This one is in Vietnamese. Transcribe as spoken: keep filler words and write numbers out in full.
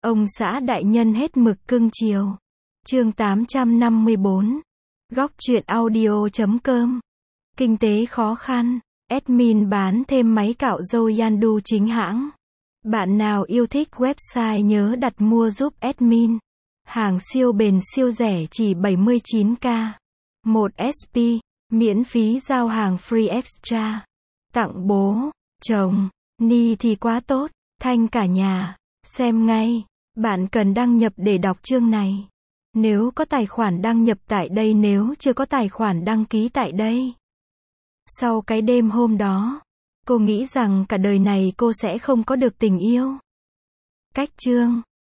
Ông xã đại nhân hết mực cưng chiều. Chương tám trăm năm mươi bốn. Góc truyện audio chấm com. Kinh tế khó khăn. Admin bán thêm máy cạo râu Yandu chính hãng. Bạn nào yêu thích website nhớ đặt mua giúp admin. Hàng siêu bền siêu rẻ chỉ bảy mươi chín k. một ét pê. Miễn phí giao hàng free extra. Tặng bố, chồng, ni thì quá tốt. Thanh cả nhà. Xem ngay. Bạn cần đăng nhập để đọc chương này. Nếu có tài khoản đăng nhập tại đây, nếu chưa có tài khoản đăng ký tại đây. Sau cái đêm hôm đó, cô nghĩ rằng cả đời này cô sẽ không có được tình yêu. Cách chương.